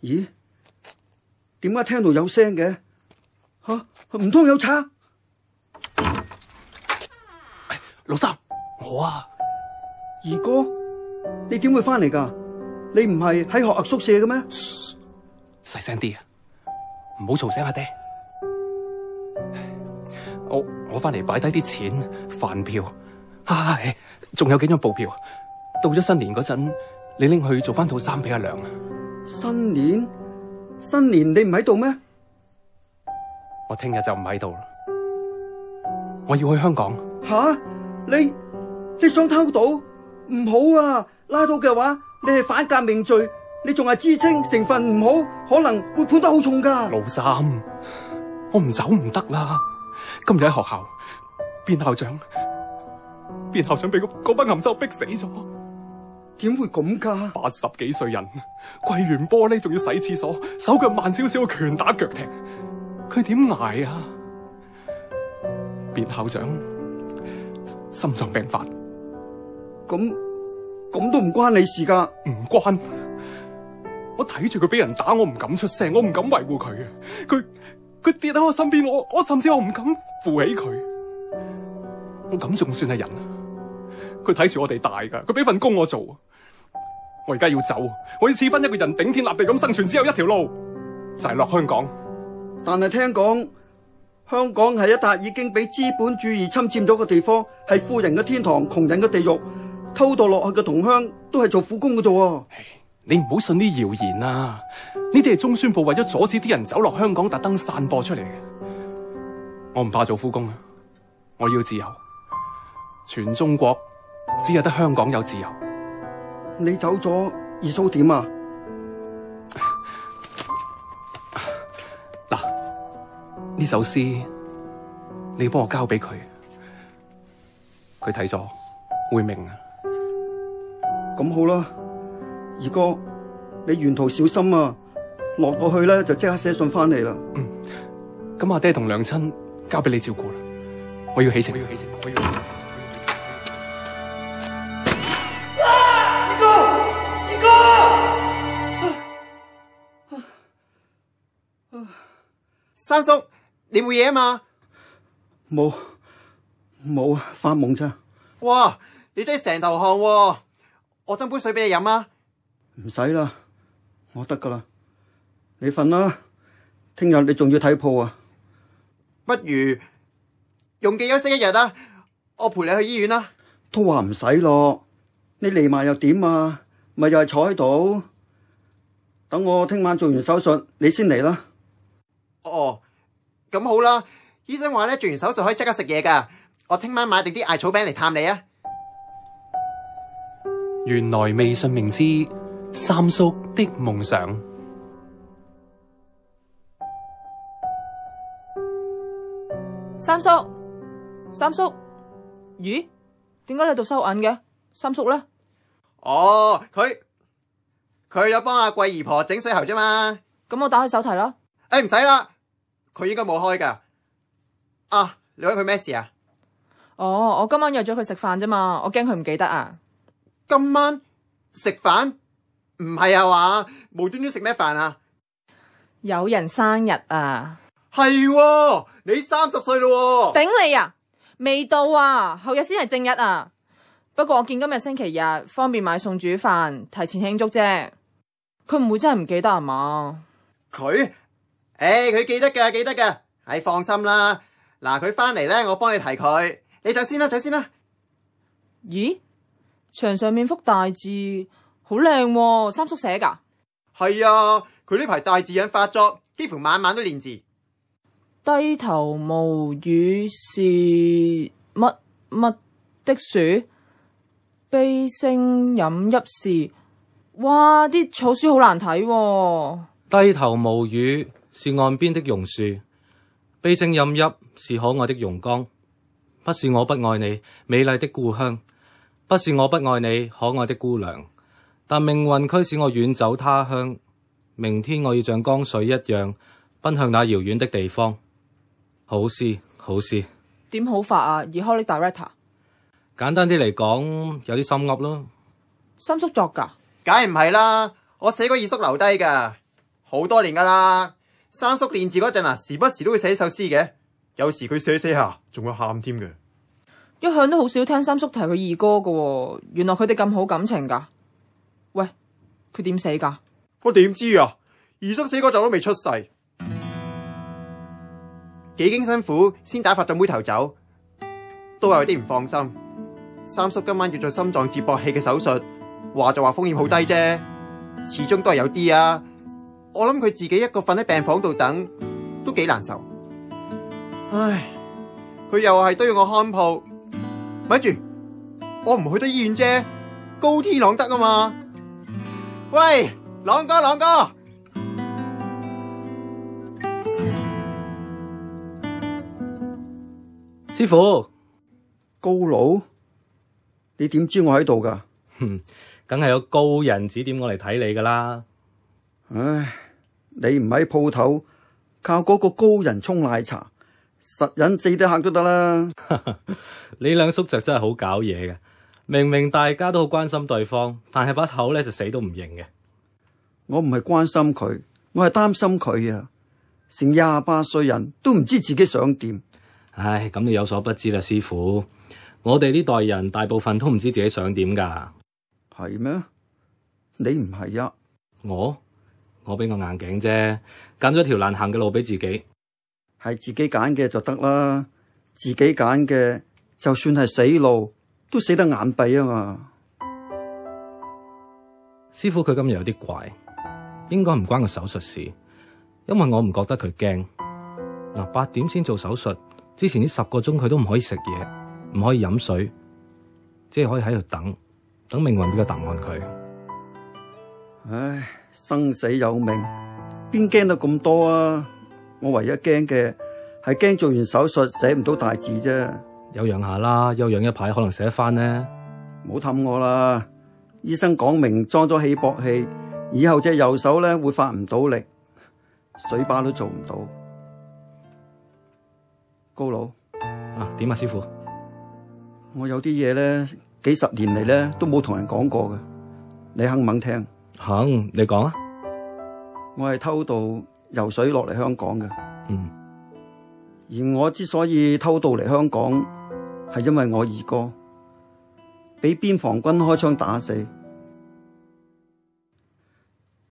咦？點解聽到有聲嘅？吓，唔通有賊？ 老三，我啊， 二哥，你點會翻嚟噶？你唔係喺學校宿舍嘅咩？ 細聲啲啊，唔好嘈醒阿爹。我翻嚟擺低啲錢、飯票，唉，仲有幾張布票。到咗新年嗰陣，你拎去做翻套衫俾阿娘啊。 新年你唔喺度咩？ 我聽日就唔喺度啦，我要去香港。 吓，你想偷渡？唔好啊！拉到嘅話，你係反革命罪，你仲係知青，成分唔好，可能會判得好重噶。 老三，我唔走唔得啦。今日喺學校，邊校長俾嗰班暗手逼死咗。 點會咁噶 ？80幾歲人，跪完玻璃仲要洗廁所，手腳慢少少，拳打腳踢，佢點捱啊？邊校長心臟病發， 咁都唔關你事噶。 唔關，我睇住佢俾人打，我唔敢出聲，我唔敢維護佢啊！佢跌喺我身邊，我甚至我唔敢扶起佢。我咁仲算係人啊？佢睇住我哋大噶，佢俾份工我做。我而家要走，我要似翻一個人頂天立地咁生存，只有一條路，就係落香港。 但係聽講香港係一笪已經俾資本主義侵佔咗嘅地方，係富人嘅天堂，窮人嘅地獄。偷渡落去嘅同鄉都係做苦工嘅啫。 你唔好信啲謠言啊！呢啲係中宣部為咗阻止啲人走落香港特登散播出嚟嘅。我唔怕做苦工啊！我要自由。全中國只有得香港有自由。 你走咗，二嫂點啊？ 嗱，呢首詩你幫我交俾佢，佢睇咗會明啊。 咁好啦，二哥，你沿途小心啊！落到去咧就即刻寫信翻嚟啦。 咁阿爹同娘親交俾你照顧啦。我要起程。 三叔，你冇嘢啊嘛？ 冇，發夢咋？ 哇，你真係成頭汗喎！我斟杯水俾你飲啊！ 唔使啦，我得噶啦，你瞓啦。聽日你仲要睇鋪啊？ 不如用記休息一日啦，我陪你去醫院啦。 都話唔使咯，你嚟埋又點啊？咪又係坐喺度，等我聽晚做完手術，你先嚟啦。 哦，咁好啦。醫生話咧，做完手術可以即刻食嘢噶。我聽晚買定啲艾草餅嚟探你啊。 原來未信明知三叔的夢想。 三叔，咦？點解你喺度收銀嘅？三叔咧？ 哦，佢有幫阿貴姨婆整水喉啫嘛。 咁我打開手提啦。 唔使啦，佢應該冇開噶。啊，你揾佢咩事啊？ 哦，我今晚約咗佢食飯啫嘛，我驚佢唔記得啊。 今晚食飯？唔係啊話，無端端食咩飯啊？ 有人生日啊。 係喎，你30歲咯喎。 頂你啊！未到啊，後日先係正日啊。不過我見今日星期日，方便買餸煮飯，提前慶祝啫。佢唔會真係唔記得啊嘛？ 佢記得噶，放心啦。嗱，佢翻嚟咧，我幫你提佢。你走先啦。 咦？牆上面幅大字好靚喎，三叔寫噶？ 係啊，佢呢排大字癮發作，幾乎晚晚都練字。 低頭無語是乜的樹，悲聲飲泣是。哇！啲草書好難睇喎。 低頭無語是岸邊的榕樹，悲聲飲泣是可愛的榕江。不是我不愛你，美麗的故鄉；不是我不愛你，可愛的姑娘。但命運驅使我遠走他鄉，明天我要像江水一樣奔向那遙遠的地方。好詩， 點好法啊？Alcoholic Director。 簡單啲嚟講，有啲心噏咯。 三叔作噶？ 梗係唔係啦，我寫過二叔留低噶。 好多年噶啦。三叔練字嗰陣啊，時不時都會寫首詩嘅，有時佢寫寫下仲會喊添嘅。 一向都好少聽三叔提佢二哥噶喎，原來佢哋咁好感情噶。喂，佢點死噶？ 我點知啊？二叔死嗰陣都未出世，幾經辛苦先打發咗妹頭走，都有啲唔放心。三叔今晚要做心臟接駁器嘅手術，話就話風險好低啫，始終都係有啲啊。我諗佢自己一個瞓喺病房度等，都幾難受。唉，佢又係都要我看鋪。咪住，我唔去得醫院啫，高天朗得啊嘛。喂，朗哥，朗哥， 師傅， 高佬，你點知我喺度噶？ 梗係有高人指點我嚟睇你噶啦。 唉，你唔喺鋪頭，靠嗰個高人沖奶茶，實忍死啲客都得啦。 你兩叔就真係好搞嘢嘅，明明大家都好關心對方，但係把口咧就死都唔認嘅。 我唔係關心佢，我係擔心佢啊！成28歲人都唔知自己想點。 唉，咁你有所不知啦，師傅。我哋呢代人大部分都唔知自己想點噶。 係咩？你唔係啊？ 我比較硬頸啫，揀咗條難行嘅路俾自己。 係自己揀嘅就得啦，自己揀嘅就算係死路，都死得眼閉啊嘛。 師傅佢今日有啲怪，應該唔關個手術事，因為我唔覺得佢驚。嗱，8點先做手術，之前呢10個鐘佢都唔可以食嘢，唔可以飲水，只係可以喺度等命運俾個答案佢。 唉，生死有命，邊驚得咁多啊？我唯一驚嘅係驚做完手術寫唔到大字啫。 休養下啦，休養一排可能寫得翻呢。 唔好氹我啦，醫生講明裝咗起搏器，以後隻右手咧會發唔到力，水把都做唔到。高佬啊，點啊，師傅？ 我有啲嘢咧，幾十年嚟咧都冇同人講過嘅，你肯唔肯聽？ 肯，你講啊。 我係偷渡游水落嚟香港嘅。 嗯。 而我之所以偷渡嚟香港，係因為我二哥俾邊防軍開槍打死。